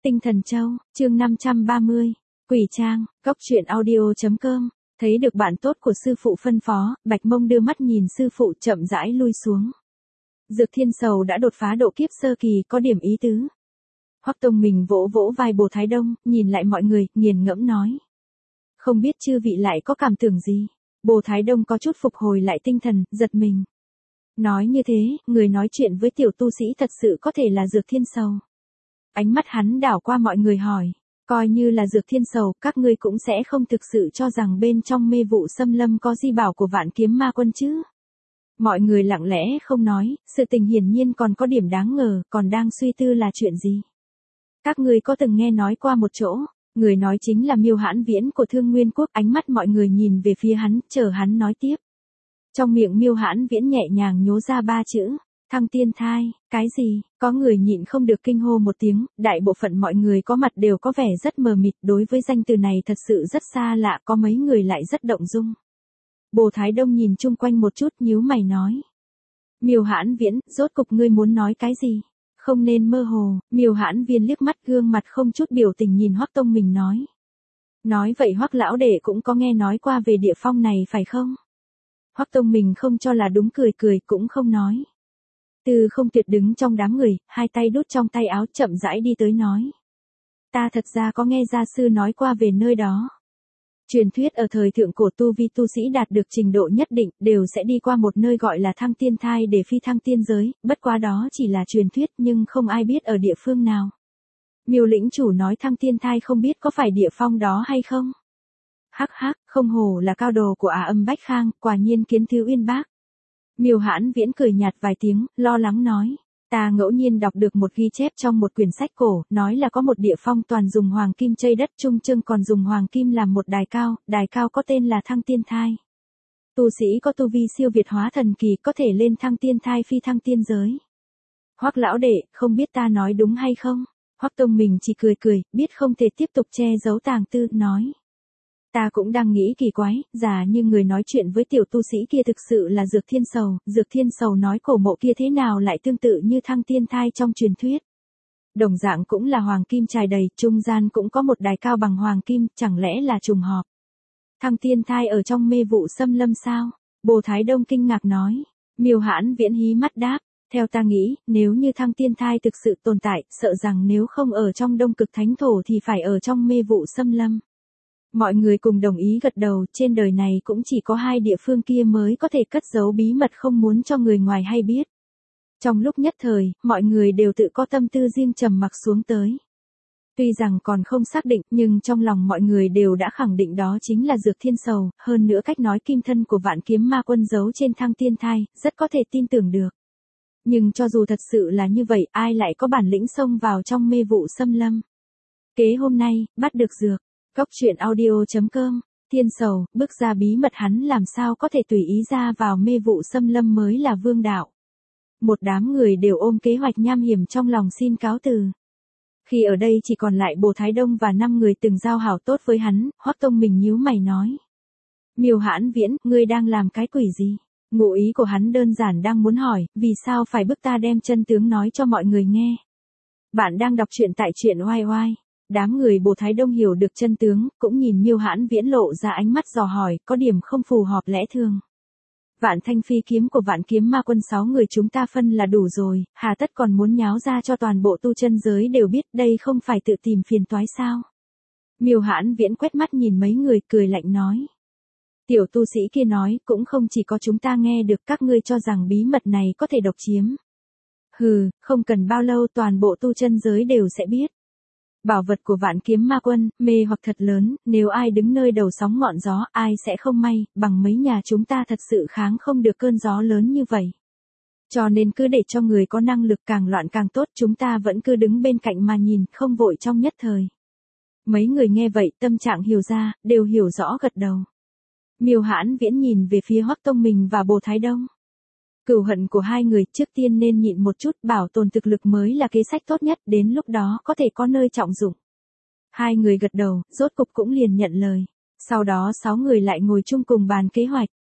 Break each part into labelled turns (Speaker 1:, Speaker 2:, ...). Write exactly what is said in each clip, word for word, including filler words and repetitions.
Speaker 1: Tinh Thần Châu, chương năm trăm ba mươi, Quỷ Trang, Góc Chuyện Audio chấm com. Thấy được bạn tốt của sư phụ phân phó, Bạch Mông đưa mắt nhìn sư phụ chậm rãi lui xuống. Dược Thiên Sầu đã đột phá độ kiếp sơ kỳ, có điểm ý tứ. Hoắc Tông mình vỗ vỗ vai Bồ Thái Đông, nhìn lại mọi người, nghiền ngẫm nói. Không biết chư vị lại có cảm tưởng gì? Bồ Thái Đông có chút phục hồi lại tinh thần, giật mình. Nói như thế, người nói chuyện với tiểu tu sĩ thật sự có thể là Dược Thiên Sầu. Ánh mắt hắn đảo qua mọi người hỏi, coi như là Dược Thiên Sầu, các ngươi cũng sẽ không thực sự cho rằng bên trong mê vụ xâm lâm có di bảo của Vạn Kiếm Ma Quân chứ. Mọi người lặng lẽ không nói, sự tình hiển nhiên còn có điểm đáng ngờ, còn đang suy tư là chuyện gì. Các ngươi có từng nghe nói qua một chỗ, người nói chính là Miêu Hãn Viễn của Thương Nguyên Quốc, ánh mắt mọi người nhìn về phía hắn, chờ hắn nói tiếp. Trong miệng Miêu Hãn Viễn nhẹ nhàng nhố ra ba chữ, thăng tiên thai, cái gì, có người nhịn không được kinh hô một tiếng, đại bộ phận mọi người có mặt đều có vẻ rất mờ mịt, đối với danh từ này thật sự rất xa lạ, có mấy người lại rất động dung. Bồ Thái Đông nhìn chung quanh một chút nhíu mày nói. Miêu Hãn Viễn, rốt cục ngươi muốn nói cái gì? Không nên mơ hồ, Miêu Hãn Viễn liếc mắt gương mặt không chút biểu tình nhìn Hoắc Tông mình nói. Nói vậy Hoắc lão đệ cũng có nghe nói qua về địa phong này phải không? Hoắc Tông mình không cho là đúng, cười cười cũng không nói. Từ Không Tuyệt đứng trong đám người, hai tay đút trong tay áo chậm rãi đi tới nói. Ta thật ra có nghe gia sư nói qua về nơi đó. Truyền thuyết ở thời thượng cổ tu vi tu sĩ đạt được trình độ nhất định đều sẽ đi qua một nơi gọi là thăng tiên thai để phi thăng tiên giới, bất quá đó chỉ là truyền thuyết nhưng không ai biết ở địa phương nào. Miêu lĩnh chủ nói thăng tiên thai không biết có phải địa phong đó hay không? Hắc hắc, không hổ là cao đồ của Ả Âm Bách Khang, quả nhiên kiến thứ uyên bác. Miêu Hãn Viễn cười nhạt vài tiếng, lo lắng nói. Ta ngẫu nhiên đọc được một ghi chép trong một quyển sách cổ, nói là có một địa phong toàn dùng hoàng kim chây đất, trung trưng còn dùng hoàng kim làm một đài cao, đài cao có tên là thăng tiên thai. Tu sĩ có tu vi siêu việt hóa thần kỳ có thể lên thăng tiên thai phi thăng tiên giới. Hoắc lão đệ, không biết ta nói đúng hay không? Hoắc Tông mình chỉ cười cười, biết không thể tiếp tục che giấu tàng tư, nói. Ta cũng đang nghĩ kỳ quái, giả như người nói chuyện với tiểu tu sĩ kia thực sự là Dược Thiên Sầu, Dược Thiên Sầu nói cổ mộ kia thế nào lại tương tự như thăng tiên thai trong truyền thuyết. Đồng dạng cũng là hoàng kim trải đầy, trung gian cũng có một đài cao bằng hoàng kim, chẳng lẽ là trùng hợp. Thăng tiên thai ở trong mê vụ xâm lâm sao? Bồ Thái Đông kinh ngạc nói. Miêu Hãn Viễn hí mắt đáp, theo ta nghĩ, nếu như thăng tiên thai thực sự tồn tại, sợ rằng nếu không ở trong Đông Cực Thánh Thổ thì phải ở trong mê vụ xâm lâm. Mọi người cùng đồng ý gật đầu, trên đời này cũng chỉ có hai địa phương kia mới có thể cất giấu bí mật không muốn cho người ngoài hay biết. Trong lúc nhất thời, mọi người đều tự có tâm tư riêng trầm mặc xuống tới. Tuy rằng còn không xác định, nhưng trong lòng mọi người đều đã khẳng định đó chính là Dược Thiên Sầu, hơn nữa cách nói kim thân của Vạn Kiếm Ma Quân giấu trên thăng tiên thai, rất có thể tin tưởng được. Nhưng cho dù thật sự là như vậy, ai lại có bản lĩnh xông vào trong mê vụ xâm lâm. Kế hôm nay, bắt được dược. Góc Chuyện Audio chấm com, Thiên Sầu, bước ra bí mật hắn làm sao có thể tùy ý ra vào mê vụ xâm lâm mới là vương đạo. Một đám người đều ôm kế hoạch nham hiểm trong lòng xin cáo từ. Khi ở đây chỉ còn lại Bồ Thái Đông và năm người từng giao hảo tốt với hắn, Hoắc Tông mình nhíu mày nói. Miêu Hãn Viễn, ngươi đang làm cái quỷ gì? Ngụ ý của hắn đơn giản đang muốn hỏi, vì sao phải bức ta đem chân tướng nói cho mọi người nghe? Bạn đang đọc truyện tại truyện oai oai. Đám người Bồ Thái Đông hiểu được chân tướng, cũng nhìn Miêu Hãn Viễn lộ ra ánh mắt dò hỏi, có điểm không phù hợp lẽ thường. Vạn thanh phi kiếm của Vạn Kiếm Ma Quân sáu người chúng ta phân là đủ rồi, hà tất còn muốn nháo ra cho toàn bộ tu chân giới đều biết, đây không phải tự tìm phiền toái sao? Miêu Hãn Viễn quét mắt nhìn mấy người, cười lạnh nói. Tiểu tu sĩ kia nói, cũng không chỉ có chúng ta nghe được, các ngươi cho rằng bí mật này có thể độc chiếm. Hừ, không cần bao lâu toàn bộ tu chân giới đều sẽ biết. Bảo vật của Vạn Kiếm Ma Quân, mê hoặc thật lớn, nếu ai đứng nơi đầu sóng ngọn gió, ai sẽ không may, bằng mấy nhà chúng ta thật sự kháng không được cơn gió lớn như vậy. Cho nên cứ để cho người có năng lực càng loạn càng tốt, chúng ta vẫn cứ đứng bên cạnh mà nhìn, không vội trong nhất thời. Mấy người nghe vậy, tâm trạng hiểu ra, đều hiểu rõ gật đầu. Miêu Hãn Viễn nhìn về phía Hoắc Tông mình và Bồ Thái Đông. Cửu hận của hai người trước tiên nên nhịn một chút, bảo tồn thực lực mới là kế sách tốt nhất, đến lúc đó có thể có nơi trọng dụng. Hai người gật đầu, rốt cục cũng liền nhận lời. Sau đó sáu người lại ngồi chung cùng bàn kế hoạch.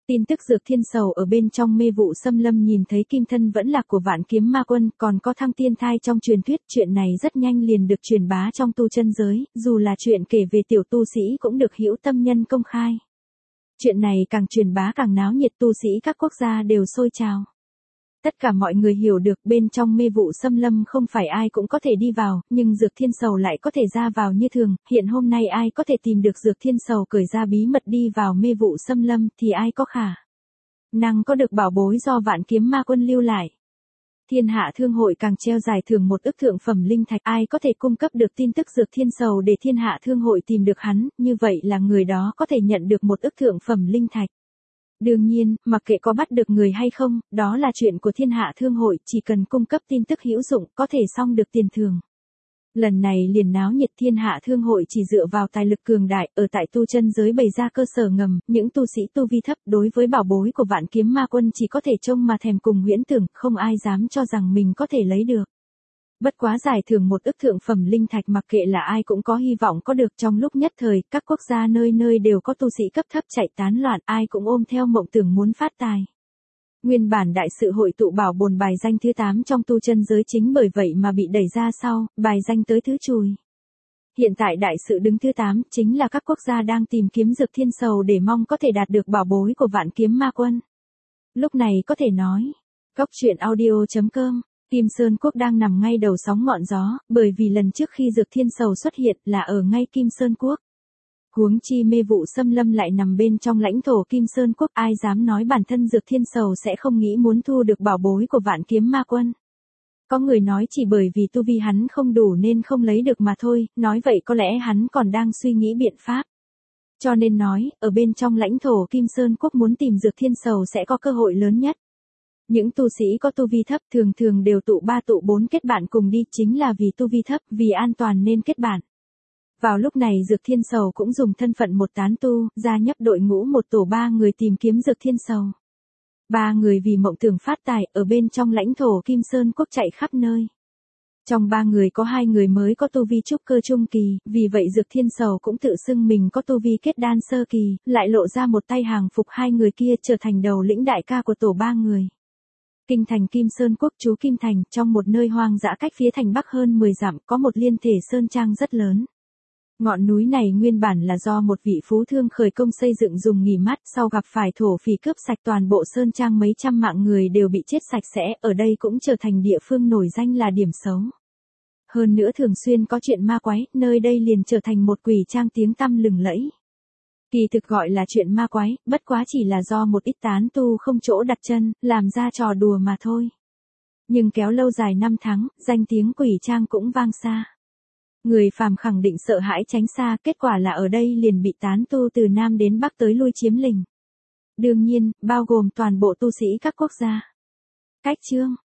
Speaker 1: Tin tức Dược Thiên Sầu ở bên trong mê vụ xâm lâm nhìn thấy kim thân vẫn là của Vạn Kiếm Ma Quân, còn có thăng tiên thai trong truyền thuyết, chuyện này rất nhanh liền được truyền bá trong tu chân giới, dù là chuyện kể về tiểu tu sĩ cũng được hữu tâm nhân công khai. Chuyện này càng truyền bá càng náo nhiệt, tu sĩ các quốc gia đều sôi trào. Tất cả mọi người hiểu được bên trong mê vụ xâm lâm không phải ai cũng có thể đi vào, nhưng Dược Thiên Sầu lại có thể ra vào như thường, hiện hôm nay ai có thể tìm được Dược Thiên Sầu cởi ra bí mật đi vào mê vụ xâm lâm thì ai có khả năng có được bảo bối do Vạn Kiếm Ma Quân lưu lại. Thiên Hạ Thương hội càng treo giải thưởng một ức thượng phẩm linh thạch, ai có thể cung cấp được tin tức Dược Thiên Sầu để Thiên Hạ Thương hội tìm được hắn, như vậy là người đó có thể nhận được một ức thượng phẩm linh thạch. Đương nhiên, mặc kệ có bắt được người hay không, đó là chuyện của Thiên Hạ Thương hội, chỉ cần cung cấp tin tức hữu dụng, có thể xong được tiền thưởng. Lần này liền náo nhiệt, Thiên Hạ Thương hội chỉ dựa vào tài lực cường đại, ở tại tu chân giới bày ra cơ sở ngầm, những tu sĩ tu vi thấp đối với bảo bối của Vạn Kiếm Ma Quân chỉ có thể trông mà thèm cùng huyễn tưởng, không ai dám cho rằng mình có thể lấy được. Bất quá giải thưởng một ức thượng phẩm linh thạch mặc kệ là ai cũng có hy vọng có được, trong lúc nhất thời, các quốc gia nơi nơi đều có tu sĩ cấp thấp chạy tán loạn, ai cũng ôm theo mộng tưởng muốn phát tài. Nguyên bản đại sự hội tụ bảo bồn bài danh thứ tám trong tu chân giới chính bởi vậy mà bị đẩy ra sau, bài danh tới thứ chùi. Hiện tại đại sự đứng thứ tám chính là các quốc gia đang tìm kiếm Dược Thiên Sầu để mong có thể đạt được bảo bối của Vạn Kiếm Ma Quân. Lúc này có thể nói, Góc Truyện Audio chấm com, Kim Sơn Quốc đang nằm ngay đầu sóng ngọn gió, bởi vì lần trước khi Dược Thiên Sầu xuất hiện là ở ngay Kim Sơn Quốc. Huống chi mê vụ xâm lâm lại nằm bên trong lãnh thổ Kim Sơn Quốc, ai dám nói bản thân Dược Thiên Sầu sẽ không nghĩ muốn thu được bảo bối của Vạn Kiếm Ma Quân. Có người nói chỉ bởi vì tu vi hắn không đủ nên không lấy được mà thôi, nói vậy có lẽ hắn còn đang suy nghĩ biện pháp. Cho nên nói, ở bên trong lãnh thổ Kim Sơn Quốc muốn tìm Dược Thiên Sầu sẽ có cơ hội lớn nhất. Những tu sĩ có tu vi thấp thường thường đều tụ ba tụ bốn kết bạn cùng đi, chính là vì tu vi thấp, vì an toàn nên kết bạn. Vào lúc này Dược Thiên Sầu cũng dùng thân phận một tán tu, gia nhập đội ngũ một tổ ba người tìm kiếm Dược Thiên Sầu. Ba người vì mộng tưởng phát tài, ở bên trong lãnh thổ Kim Sơn Quốc chạy khắp nơi. Trong ba người có hai người mới có tu vi trúc cơ trung kỳ, vì vậy Dược Thiên Sầu cũng tự xưng mình có tu vi kết đan sơ kỳ, lại lộ ra một tay hàng phục hai người kia trở thành đầu lĩnh đại ca của tổ ba người. Kinh thành Kim Sơn Quốc trú Kim Thành, trong một nơi hoang dã cách phía thành Bắc hơn mười dặm, có một liên thể sơn trang rất lớn. Ngọn núi này nguyên bản là do một vị phú thương khởi công xây dựng dùng nghỉ mát, sau gặp phải thổ phỉ cướp sạch toàn bộ sơn trang, mấy trăm mạng người đều bị chết sạch sẽ, ở đây cũng trở thành địa phương nổi danh là điểm xấu. Hơn nữa thường xuyên có chuyện ma quái, nơi đây liền trở thành một quỷ trang tiếng tăm lừng lẫy. Kỳ thực gọi là chuyện ma quái, bất quá chỉ là do một ít tán tu không chỗ đặt chân, làm ra trò đùa mà thôi. Nhưng kéo lâu dài năm tháng, danh tiếng quỷ trang cũng vang xa. Người phàm khẳng định sợ hãi tránh xa, kết quả là ở đây liền bị tán tu từ Nam đến Bắc tới lui chiếm lĩnh. Đương nhiên, bao gồm toàn bộ tu sĩ các quốc gia. Cách chương